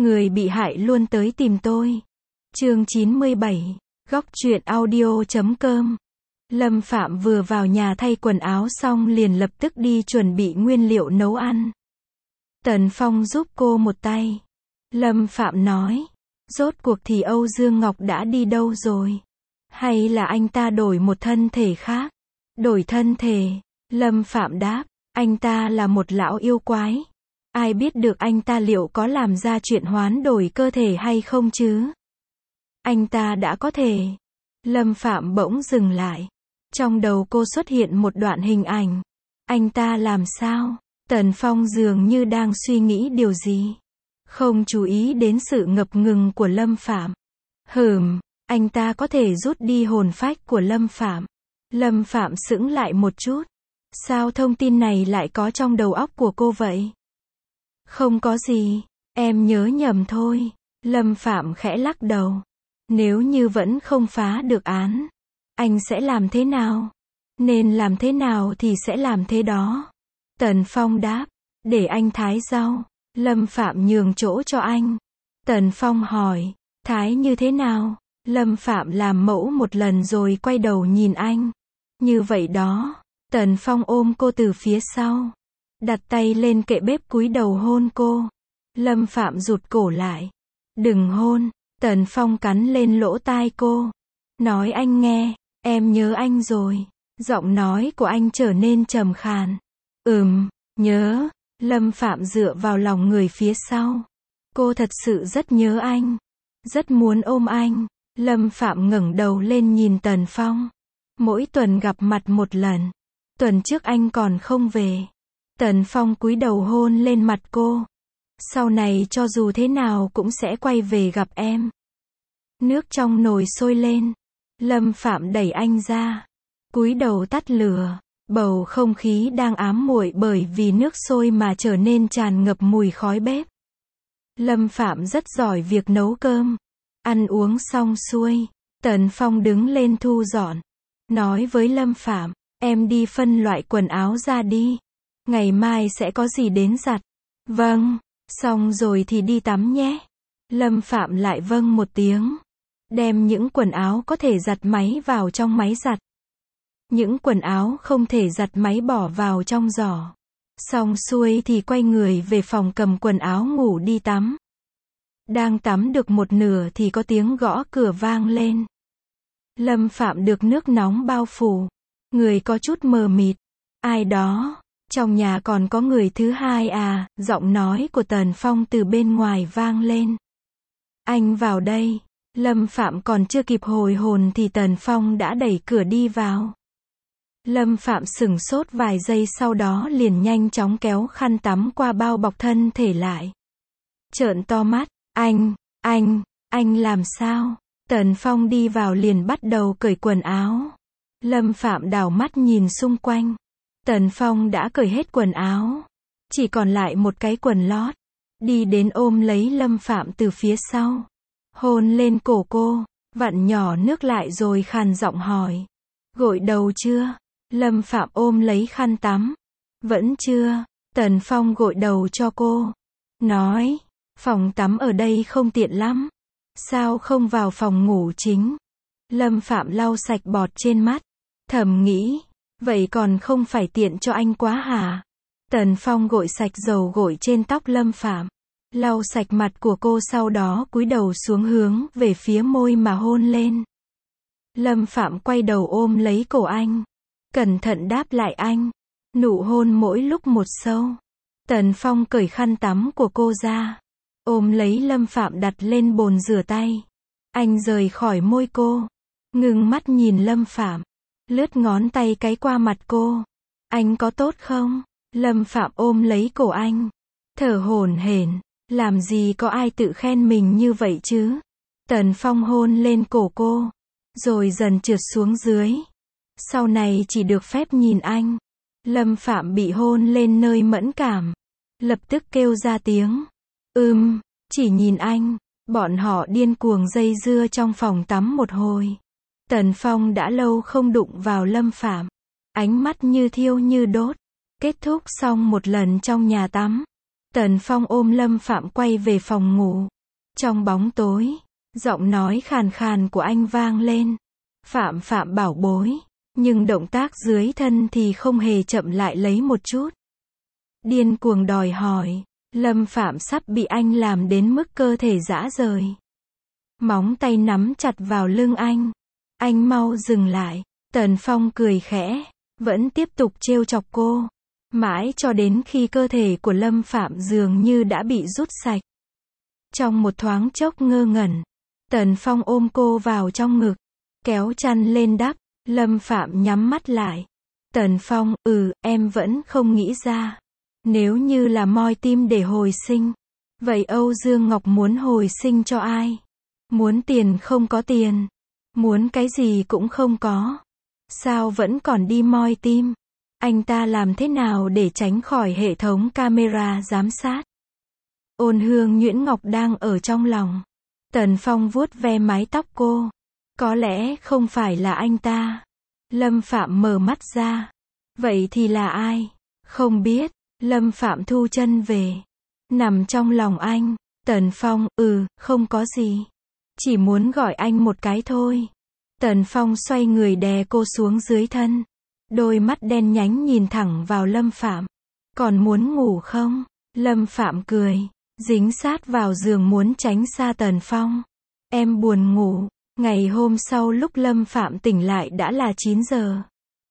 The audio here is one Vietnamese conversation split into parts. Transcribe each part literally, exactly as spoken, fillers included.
Người bị hại luôn tới tìm tôi. Chương chín mươi bảy, góc truyện audio chấm com. Lâm Phạm vừa vào nhà thay quần áo xong liền lập tức đi chuẩn bị nguyên liệu nấu ăn. Tần Phong giúp cô một tay. Lâm Phạm nói, rốt cuộc thì Âu Dương Ngọc đã đi đâu rồi? Hay là anh ta đổi một thân thể khác? Đổi thân thể, Lâm Phạm đáp, anh ta là một lão yêu quái. Ai biết được anh ta liệu có làm ra chuyện hoán đổi cơ thể hay không chứ? Anh ta đã có thể. Lâm Phạm bỗng dừng lại. Trong đầu cô xuất hiện một đoạn hình ảnh. Anh ta làm sao? Tần Phong dường như đang suy nghĩ điều gì. Không chú ý đến sự ngập ngừng của Lâm Phạm. Hừm, anh ta có thể rút đi hồn phách của Lâm Phạm. Lâm Phạm sững lại một chút. Sao thông tin này lại có trong đầu óc của cô vậy? Không có gì, em nhớ nhầm thôi. Lâm Phạm khẽ lắc đầu. Nếu như vẫn không phá được án, anh sẽ làm thế nào? Nên làm thế nào thì sẽ làm thế đó. Tần Phong đáp, để anh thái rau. Lâm Phạm nhường chỗ cho anh. Tần Phong hỏi, thái như thế nào? Lâm Phạm làm mẫu một lần rồi quay đầu nhìn anh. Như vậy đó. Tần Phong ôm cô từ phía sau. Đặt tay lên kệ bếp cúi đầu hôn cô. Lâm Phạm rụt cổ lại. Đừng hôn. Tần Phong cắn lên lỗ tai cô. Nói anh nghe, em nhớ anh rồi. Giọng nói của anh trở nên trầm khàn. Ừm, nhớ. Lâm Phạm dựa vào lòng người phía sau. Cô thật sự rất nhớ anh. Rất muốn ôm anh. Lâm Phạm ngẩng đầu lên nhìn Tần Phong. Mỗi tuần gặp mặt một lần. Tuần trước anh còn không về. Tần Phong cúi đầu hôn lên mặt cô. Sau này cho dù thế nào cũng sẽ quay về gặp em. Nước trong nồi sôi lên. Lâm Phạm đẩy anh ra. Cúi đầu tắt lửa. Bầu không khí đang ám muội bởi vì nước sôi mà trở nên tràn ngập mùi khói bếp. Lâm Phạm rất giỏi việc nấu cơm. Ăn uống xong xuôi. Tần Phong đứng lên thu dọn. Nói với Lâm Phạm, em đi phân loại quần áo ra đi. Ngày mai sẽ có gì đến giặt. Vâng, xong rồi thì đi tắm nhé. Lâm Phạm lại vâng một tiếng. Đem những quần áo có thể giặt máy vào trong máy giặt. Những quần áo không thể giặt máy bỏ vào trong giỏ. Xong xuôi thì quay người về phòng cầm quần áo ngủ đi tắm. Đang tắm được một nửa thì có tiếng gõ cửa vang lên. Lâm Phạm được nước nóng bao phủ. Người có chút mờ mịt. Ai đó? Trong nhà còn có người thứ hai à? Giọng nói của Tần Phong từ bên ngoài vang lên. Anh vào đây. Lâm Phạm còn chưa kịp hồi hồn thì Tần Phong đã đẩy cửa đi vào. Lâm Phạm sửng sốt vài giây sau đó liền nhanh chóng kéo khăn tắm qua bao bọc thân thể lại. Trợn to mắt. Anh, anh, anh làm sao? Tần Phong đi vào liền bắt đầu cởi quần áo. Lâm Phạm đảo mắt nhìn xung quanh. Tần Phong đã cởi hết quần áo. Chỉ còn lại một cái quần lót. Đi đến ôm lấy Lâm Phạm từ phía sau. Hôn lên cổ cô. Vặn nhỏ nước lại rồi khàn giọng hỏi. Gội đầu chưa? Lâm Phạm ôm lấy khăn tắm. Vẫn chưa. Tần Phong gội đầu cho cô. Nói. Phòng tắm ở đây không tiện lắm. Sao không vào phòng ngủ chính? Lâm Phạm lau sạch bọt trên mắt. Thầm nghĩ. Vậy còn không phải tiện cho anh quá hả? Tần Phong gội sạch dầu gội trên tóc Lâm Phạm. Lau sạch mặt của cô sau đó cúi đầu xuống hướng về phía môi mà hôn lên. Lâm Phạm quay đầu ôm lấy cổ anh. Cẩn thận đáp lại anh. Nụ hôn mỗi lúc một sâu. Tần Phong cởi khăn tắm của cô ra. Ôm lấy Lâm Phạm đặt lên bồn rửa tay. Anh rời khỏi môi cô. Ngừng mắt nhìn Lâm Phạm. Lướt ngón tay cái qua mặt cô. Anh có tốt không? Lâm Phạm ôm lấy cổ anh. Thở hổn hển. Làm gì có ai tự khen mình như vậy chứ? Tần Phong hôn lên cổ cô. Rồi dần trượt xuống dưới. Sau này chỉ được phép nhìn anh. Lâm Phạm bị hôn lên nơi mẫn cảm. Lập tức kêu ra tiếng. Ừm, chỉ nhìn anh. Bọn họ điên cuồng dây dưa trong phòng tắm một hồi. Tần Phong đã lâu không đụng vào Lâm Phạm. Ánh mắt như thiêu như đốt. Kết thúc xong một lần trong nhà tắm. Tần Phong ôm Lâm Phạm quay về phòng ngủ. Trong bóng tối, giọng nói khàn khàn của anh vang lên. Phạm Phạm bảo bối. Nhưng động tác dưới thân thì không hề chậm lại lấy một chút. Điên cuồng đòi hỏi. Lâm Phạm sắp bị anh làm đến mức cơ thể rã rời. Móng tay nắm chặt vào lưng anh. Anh mau dừng lại. Tần Phong cười khẽ. Vẫn tiếp tục trêu chọc cô. Mãi cho đến khi cơ thể của Lâm Phạm dường như đã bị rút sạch. Trong một thoáng chốc ngơ ngẩn, Tần Phong ôm cô vào trong ngực. Kéo chăn lên đắp. Lâm Phạm nhắm mắt lại. Tần Phong, ừ, em vẫn không nghĩ ra. Nếu như là moi tim để hồi sinh. Vậy Âu Dương Ngọc muốn hồi sinh cho ai? Muốn tiền không có tiền. Muốn cái gì cũng không có. Sao vẫn còn đi moi tim? Anh ta làm thế nào để tránh khỏi hệ thống camera giám sát? Ôn Hương Nhuyễn Ngọc đang ở trong lòng. Tần Phong vuốt ve mái tóc cô. Có lẽ không phải là anh ta. Lâm Phạm mở mắt ra. Vậy thì là ai? Không biết. Lâm Phạm thu chân về. Nằm trong lòng anh. Tần Phong, ừ, không có gì. Chỉ muốn gọi anh một cái thôi. Tần Phong xoay người đè cô xuống dưới thân. Đôi mắt đen nhánh nhìn thẳng vào Lâm Phạm. Còn muốn ngủ không? Lâm Phạm cười. Dính sát vào giường muốn tránh xa Tần Phong. Em buồn ngủ. Ngày hôm sau lúc Lâm Phạm tỉnh lại đã là chín giờ.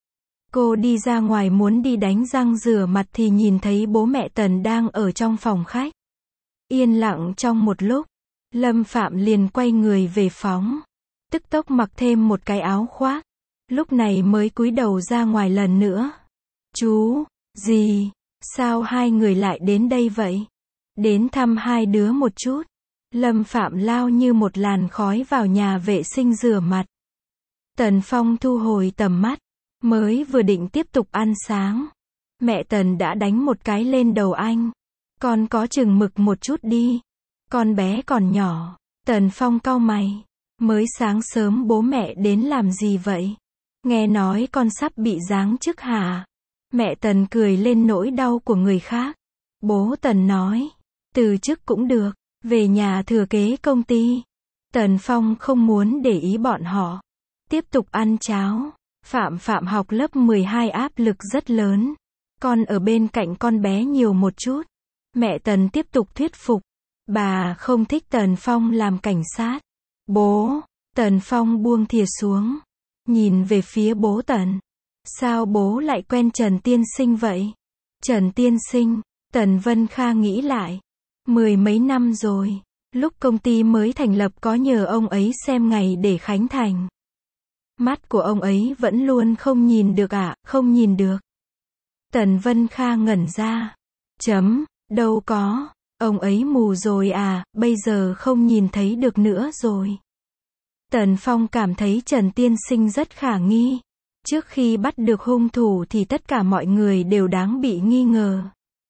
Cô đi ra ngoài muốn đi đánh răng rửa mặt thì nhìn thấy bố mẹ Tần đang ở trong phòng khách. Yên lặng trong một lúc, Lâm Phạm liền quay người về phòng. Tức tốc mặc thêm một cái áo khoác. Lúc này mới cúi đầu ra ngoài lần nữa. Chú, gì, sao hai người lại đến đây vậy? Đến thăm hai đứa một chút. Lâm Phạm lao như một làn khói vào nhà vệ sinh rửa mặt. Tần Phong thu hồi tầm mắt. Mới vừa định tiếp tục ăn sáng. Mẹ Tần đã đánh một cái lên đầu anh. Con có chừng mực một chút đi. Con bé còn nhỏ. Tần Phong cau mày. Mới sáng sớm bố mẹ đến làm gì vậy? Nghe nói con sắp bị giáng chức hả? Mẹ Tần cười lên nỗi đau của người khác. Bố Tần nói. Từ chức cũng được. Về nhà thừa kế công ty. Tần Phong không muốn để ý bọn họ. Tiếp tục ăn cháo. Phạm Phạm học lớp mười hai áp lực rất lớn. Con ở bên cạnh con bé nhiều một chút. Mẹ Tần tiếp tục thuyết phục. Bà không thích Tần Phong làm cảnh sát. Bố. Tần Phong buông thìa xuống. Nhìn về phía bố Tần. Sao bố lại quen Trần Tiên Sinh vậy? Trần Tiên Sinh. Tần Vân Kha nghĩ lại. Mười mấy năm rồi. Lúc công ty mới thành lập có nhờ ông ấy xem ngày để khánh thành. Mắt của ông ấy vẫn luôn không nhìn được ạ, à, không nhìn được. Tần Vân Kha ngẩn ra. Chấm, đâu có. Ông ấy mù rồi à, bây giờ không nhìn thấy được nữa rồi. Tần Phong cảm thấy Trần Tiên Sinh rất khả nghi. Trước khi bắt được hung thủ thì tất cả mọi người đều đáng bị nghi ngờ.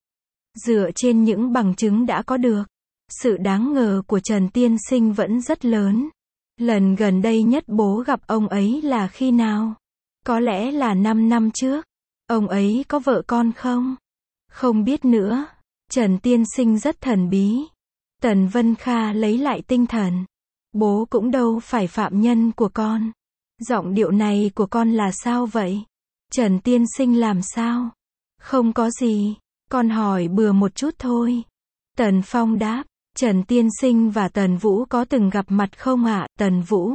Dựa trên những bằng chứng đã có được, sự đáng ngờ của Trần Tiên Sinh vẫn rất lớn. Lần gần đây nhất bố gặp ông ấy là khi nào? Có lẽ là năm năm trước. Ông ấy có vợ con không? Không biết nữa. Trần Tiên Sinh rất thần bí. Tần Vân Kha lấy lại tinh thần. Bố cũng đâu phải phạm nhân của con. Giọng điệu này của con là sao vậy? Trần Tiên Sinh làm sao? Không có gì. Con hỏi bừa một chút thôi. Tần Phong đáp. Trần Tiên Sinh và Tần Vũ có từng gặp mặt không ạ? À? Tần Vũ.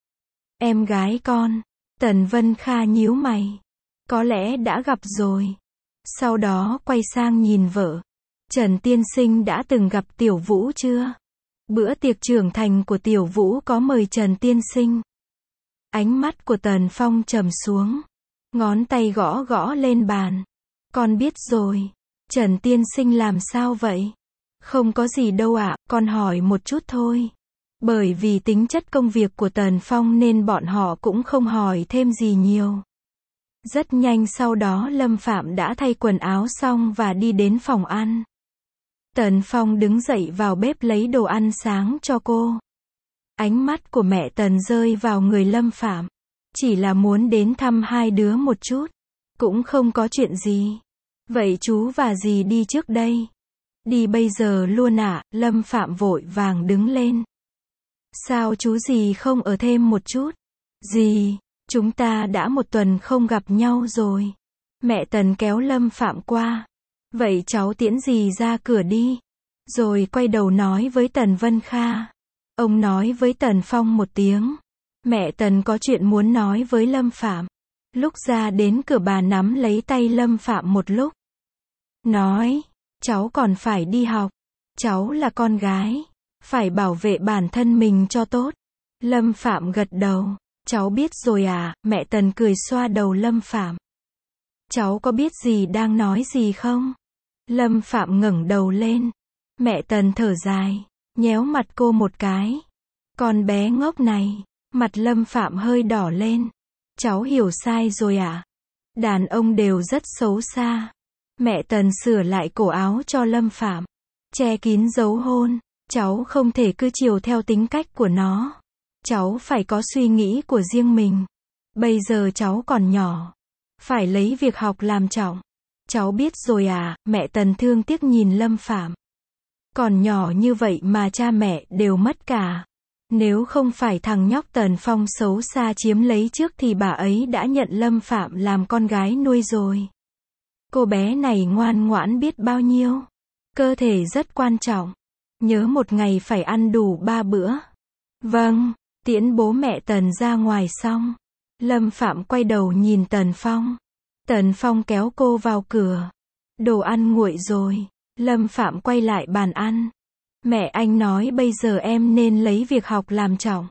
Em gái con. Tần Vân Kha nhíu mày. Có lẽ đã gặp rồi. Sau đó quay sang nhìn vợ. Trần Tiên Sinh đã từng gặp Tiểu Vũ chưa? Bữa tiệc trưởng thành của Tiểu Vũ có mời Trần Tiên Sinh. Ánh mắt của Tần Phong trầm xuống. Ngón tay gõ gõ lên bàn. Con biết rồi. Trần Tiên Sinh làm sao vậy? Không có gì đâu ạ, à, con hỏi một chút thôi. Bởi vì tính chất công việc của Tần Phong nên bọn họ cũng không hỏi thêm gì nhiều. Rất nhanh sau đó Lâm Phạm đã thay quần áo xong và đi đến phòng ăn. Tần Phong đứng dậy vào bếp lấy đồ ăn sáng cho cô. Ánh mắt của mẹ Tần rơi vào người Lâm Phạm. Chỉ là muốn đến thăm hai đứa một chút. Cũng không có chuyện gì. Vậy chú và dì đi trước đây. Đi bây giờ luôn ạ, Lâm Phạm vội vàng đứng lên. Sao chú dì không ở thêm một chút? Dì, chúng ta đã một tuần không gặp nhau rồi. Mẹ Tần kéo Lâm Phạm qua. Vậy cháu tiễn dì ra cửa đi. Rồi quay đầu nói với Tần Vân Kha. Ông nói với Tần Phong một tiếng. Mẹ Tần có chuyện muốn nói với Lâm Phạm. Lúc ra đến cửa bà nắm lấy tay Lâm Phạm một lúc. Nói, cháu còn phải đi học. Cháu là con gái. Phải bảo vệ bản thân mình cho tốt. Lâm Phạm gật đầu. Cháu biết rồi à, mẹ Tần cười xoa đầu Lâm Phạm. Cháu có biết gì đang nói gì không? Lâm Phạm ngẩng đầu lên. Mẹ Tần thở dài, nhéo mặt cô một cái. Con bé ngốc này, mặt Lâm Phạm hơi đỏ lên. Cháu hiểu sai rồi ạ. À? Đàn ông đều rất xấu xa. Mẹ Tần sửa lại cổ áo cho Lâm Phạm, che kín dấu hôn. Cháu không thể cứ chiều theo tính cách của nó. Cháu phải có suy nghĩ của riêng mình. Bây giờ cháu còn nhỏ, phải lấy việc học làm trọng. Cháu biết rồi à, mẹ Tần thương tiếc nhìn Lâm Phạm. Còn nhỏ như vậy mà cha mẹ đều mất cả. Nếu không phải thằng nhóc Tần Phong xấu xa chiếm lấy trước thì bà ấy đã nhận Lâm Phạm làm con gái nuôi rồi. Cô bé này ngoan ngoãn biết bao nhiêu. Cơ thể rất quan trọng. Nhớ một ngày phải ăn đủ ba bữa. Vâng, tiễn bố mẹ Tần ra ngoài xong. Lâm Phạm quay đầu nhìn Tần Phong. Tần Phong kéo cô vào cửa. Đồ ăn nguội rồi. Lâm Phạm quay lại bàn ăn. Mẹ anh nói bây giờ em nên lấy việc học làm trọng.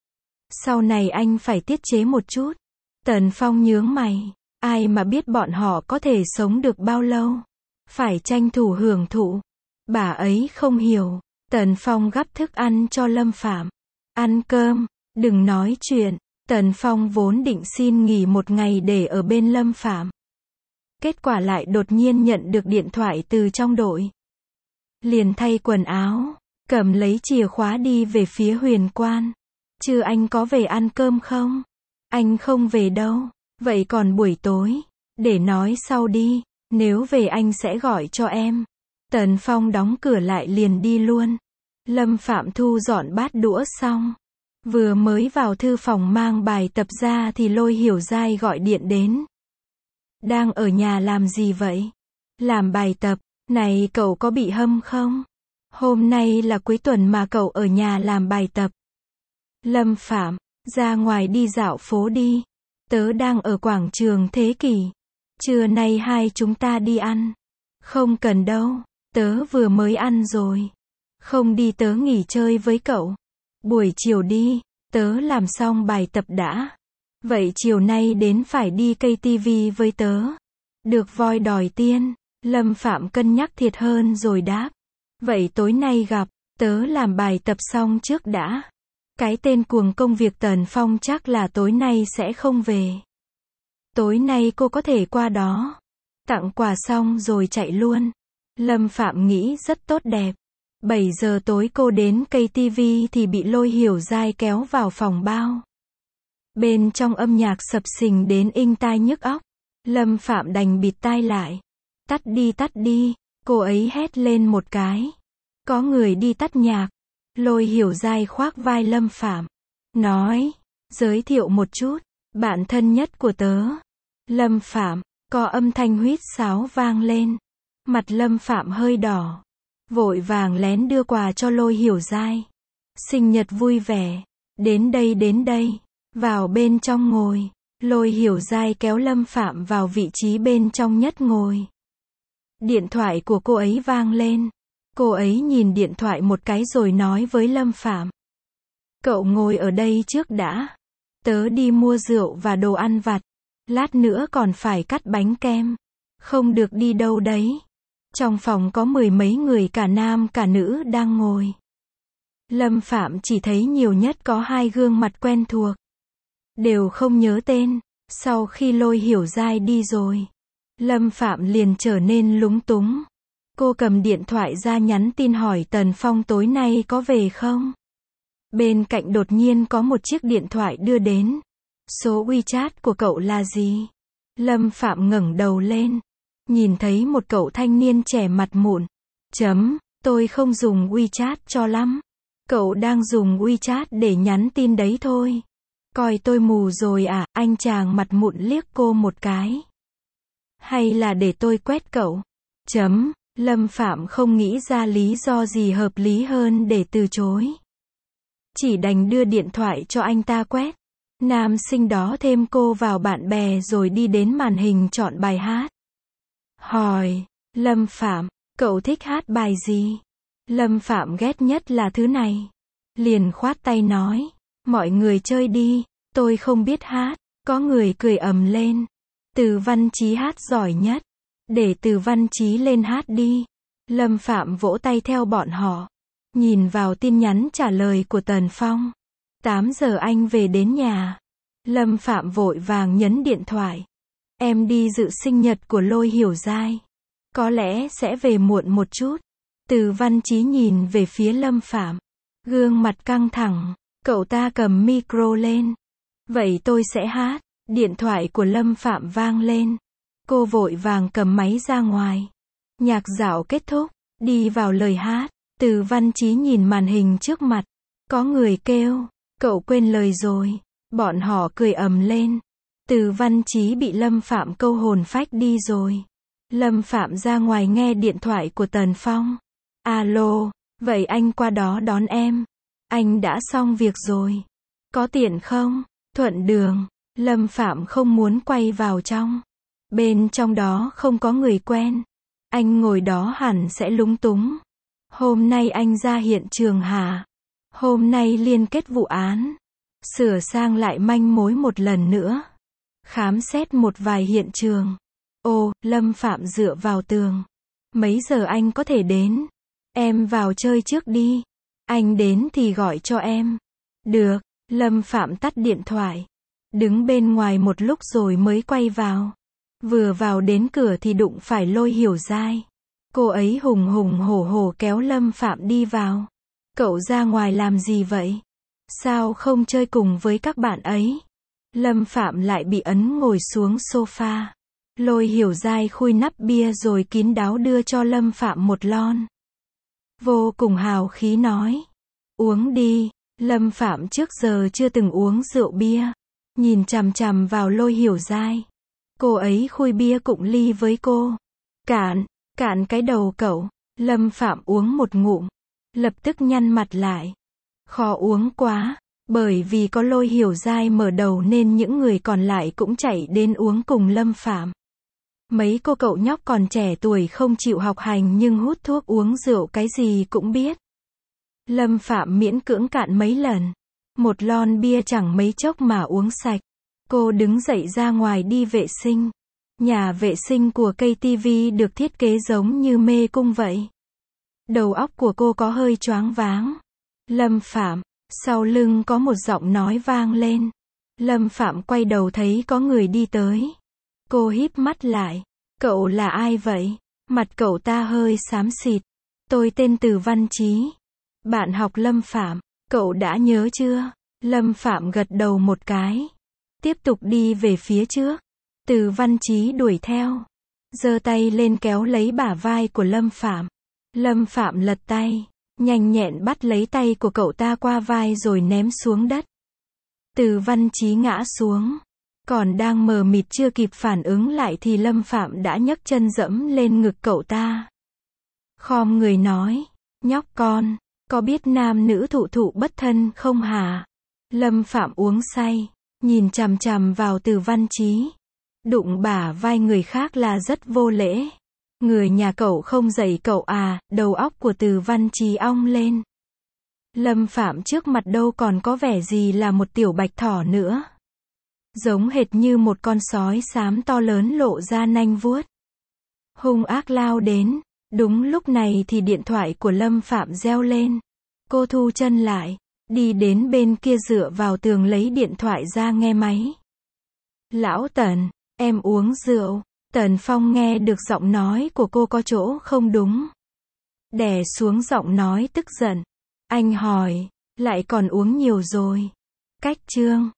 Sau này anh phải tiết chế một chút. Tần Phong nhướng mày. Ai mà biết bọn họ có thể sống được bao lâu. Phải tranh thủ hưởng thụ. Bà ấy không hiểu. Tần Phong gắp thức ăn cho Lâm Phạm. Ăn cơm, đừng nói chuyện. Tần Phong vốn định xin nghỉ một ngày để ở bên Lâm Phạm. Kết quả lại đột nhiên nhận được điện thoại từ trong đội. Liền thay quần áo, cầm lấy chìa khóa đi về phía Huyền Quan. Chứ anh có về ăn cơm không? Anh không về đâu. Vậy còn buổi tối? Để nói sau đi. Nếu về anh sẽ gọi cho em. Tần Phong đóng cửa lại liền đi luôn. Lâm Phạm thu dọn bát đũa xong. Vừa mới vào thư phòng mang bài tập ra thì Lôi Hiểu Giai gọi điện đến. Đang ở nhà làm gì vậy? Làm bài tập. Này cậu có bị hâm không? Hôm nay là cuối tuần mà cậu ở nhà làm bài tập. Lâm Phạm, ra ngoài đi dạo phố đi. Tớ đang ở quảng trường Thế Kỷ. Trưa nay hai chúng ta đi ăn. Không cần đâu, tớ vừa mới ăn rồi. Không đi tớ nghỉ chơi với cậu. Buổi chiều đi, tớ làm xong bài tập đã. Vậy chiều nay đến phải đi cây tivi với tớ. Được voi đòi tiên. Lâm Phạm cân nhắc thiệt hơn rồi đáp. Vậy tối nay gặp, tớ làm bài tập xong trước đã. Cái tên cuồng công việc Tần Phong chắc là tối nay sẽ không về. Tối nay cô có thể qua đó. Tặng quà xong rồi chạy luôn. Lâm Phạm nghĩ rất tốt đẹp. bảy giờ tối cô đến cây tivi thì bị Lôi Hiểu Giai kéo vào phòng bao. Bên trong âm nhạc sập sình đến inh tai nhức óc. Lâm Phạm đành bịt tai lại. Tắt đi tắt đi, cô ấy hét lên một cái. Có người đi tắt nhạc. Lôi Hiểu Giai khoác vai Lâm Phạm. Nói, giới thiệu một chút, bạn thân nhất của tớ. Lâm Phạm, có âm thanh huýt sáo vang lên. Mặt Lâm Phạm hơi đỏ. Vội vàng lén đưa quà cho Lôi Hiểu Giai. Sinh nhật vui vẻ. Đến đây đến đây. Vào bên trong ngồi. Lôi Hiểu Giai kéo Lâm Phạm vào vị trí bên trong nhất ngồi. Điện thoại của cô ấy vang lên. Cô ấy nhìn điện thoại một cái rồi nói với Lâm Phạm. Cậu ngồi ở đây trước đã. Tớ đi mua rượu và đồ ăn vặt. Lát nữa còn phải cắt bánh kem. Không được đi đâu đấy. Trong phòng có mười mấy người cả nam cả nữ đang ngồi. Lâm Phạm chỉ thấy nhiều nhất có hai gương mặt quen thuộc. Đều không nhớ tên. Sau khi Lôi Hiểu Giai đi rồi, Lâm Phạm liền trở nên lúng túng. Cô cầm điện thoại ra nhắn tin hỏi Tần Phong tối nay có về không? Bên cạnh đột nhiên có một chiếc điện thoại đưa đến. Số WeChat của cậu là gì? Lâm Phạm ngẩng đầu lên. Nhìn thấy một cậu thanh niên trẻ mặt mụn. Chấm, tôi không dùng WeChat cho lắm. Cậu đang dùng WeChat để nhắn tin đấy thôi. Coi tôi mù rồi à, anh chàng mặt mụn liếc cô một cái. Hay là để tôi quét cậu? Chấm, Lâm Phạm không nghĩ ra lý do gì hợp lý hơn để từ chối. Chỉ đành đưa điện thoại cho anh ta quét. Nam sinh đó thêm cô vào bạn bè rồi đi đến màn hình chọn bài hát. Hỏi, Lâm Phạm, cậu thích hát bài gì? Lâm Phạm ghét nhất là thứ này. Liền khoát tay nói, mọi người chơi đi, tôi không biết hát. Có người cười ầm lên. Từ Văn Chí hát giỏi nhất. Để Từ Văn Chí lên hát đi. Lâm Phạm vỗ tay theo bọn họ. Nhìn vào tin nhắn trả lời của Tần Phong. tám giờ anh về đến nhà. Lâm Phạm vội vàng nhấn điện thoại. Em đi dự sinh nhật của Lôi Hiểu Giai. Có lẽ sẽ về muộn một chút. Từ Văn Chí nhìn về phía Lâm Phạm. Gương mặt căng thẳng. Cậu ta cầm micro lên. Vậy tôi sẽ hát. Điện thoại của Lâm Phạm vang lên. Cô vội vàng cầm máy ra ngoài. Nhạc dạo kết thúc. Đi vào lời hát. Từ Văn Chí nhìn màn hình trước mặt. Có người kêu. Cậu quên lời rồi. Bọn họ cười ầm lên. Từ Văn Chí bị Lâm Phạm câu hồn phách đi rồi. Lâm Phạm ra ngoài nghe điện thoại của Tần Phong. Alo, vậy anh qua đó đón em. Anh đã xong việc rồi. Có tiện không? Thuận đường. Lâm Phạm không muốn quay vào trong. Bên trong đó không có người quen. Anh ngồi đó hẳn sẽ lúng túng. Hôm nay anh ra hiện trường hả? Hôm nay liên kết vụ án. Sửa sang lại manh mối một lần nữa. Khám xét một vài hiện trường. Ồ, Lâm Phạm dựa vào tường. Mấy giờ anh có thể đến? Em vào chơi trước đi. Anh đến thì gọi cho em. Được, Lâm Phạm tắt điện thoại. Đứng bên ngoài một lúc rồi mới quay vào. Vừa vào đến cửa thì đụng phải Lôi Hiểu Giai. Cô ấy hùng hùng hổ hổ kéo Lâm Phạm đi vào. Cậu ra ngoài làm gì vậy? Sao không chơi cùng với các bạn ấy? Lâm Phạm lại bị ấn ngồi xuống sofa. Lôi Hiểu Giai khui nắp bia rồi kín đáo đưa cho Lâm Phạm một lon. Vô cùng hào khí nói. Uống đi. Lâm Phạm trước giờ chưa từng uống rượu bia. Nhìn chằm chằm vào Lôi Hiểu Giai. Cô ấy khui bia cụng ly với cô. Cạn, cạn cái đầu cậu. Lâm Phạm uống một ngụm. Lập tức nhăn mặt lại. Khó uống quá. Bởi vì có Lôi Hiểu Giai mở đầu nên những người còn lại cũng chạy đến uống cùng Lâm Phạm. Mấy cô cậu nhóc còn trẻ tuổi không chịu học hành nhưng hút thuốc uống rượu cái gì cũng biết. Lâm Phạm miễn cưỡng cạn mấy lần. Một lon bia chẳng mấy chốc mà uống sạch. Cô đứng dậy ra ngoài đi vệ sinh. Nhà vệ sinh của ca tê vê được thiết kế giống như mê cung vậy. Đầu óc của cô có hơi choáng váng. Lâm Phạm, sau lưng có một giọng nói vang lên. Lâm Phạm quay đầu thấy có người đi tới. Cô híp mắt lại. Cậu là ai vậy? Mặt cậu ta hơi xám xịt. Tôi tên Từ Văn Chí. Bạn học Lâm Phạm. Cậu đã nhớ chưa? Lâm Phạm gật đầu một cái. Tiếp tục đi về phía trước. Từ Văn Chí đuổi theo. Giơ tay lên kéo lấy bả vai của Lâm Phạm. Lâm Phạm lật tay. Nhanh nhẹn bắt lấy tay của cậu ta qua vai rồi ném xuống đất. Từ Văn Chí ngã xuống. Còn đang mờ mịt chưa kịp phản ứng lại thì Lâm Phạm đã nhấc chân dẫm lên ngực cậu ta. Khom người nói. Nhóc con, có biết nam nữ thụ thụ bất thân không hả? Lâm Phạm uống say. Nhìn chằm chằm vào Từ Văn Chí. Đụng bả vai người khác là rất vô lễ. Người nhà cậu không dạy cậu à? Đầu óc của Từ Văn Chí ong lên. Lâm Phạm trước mặt đâu còn có vẻ gì là một tiểu bạch thỏ nữa. Giống hệt như một con sói xám to lớn lộ ra nanh vuốt. Hung ác lao đến. Đúng lúc này thì điện thoại của Lâm Phạm reo lên. Cô thu chân lại. Đi đến bên kia dựa vào tường lấy điện thoại ra nghe máy. Lão Tần, em uống rượu. Tần Phong nghe được giọng nói của cô có chỗ không đúng. Đè xuống giọng nói tức giận. Anh hỏi, lại còn uống nhiều rồi. Cách chương.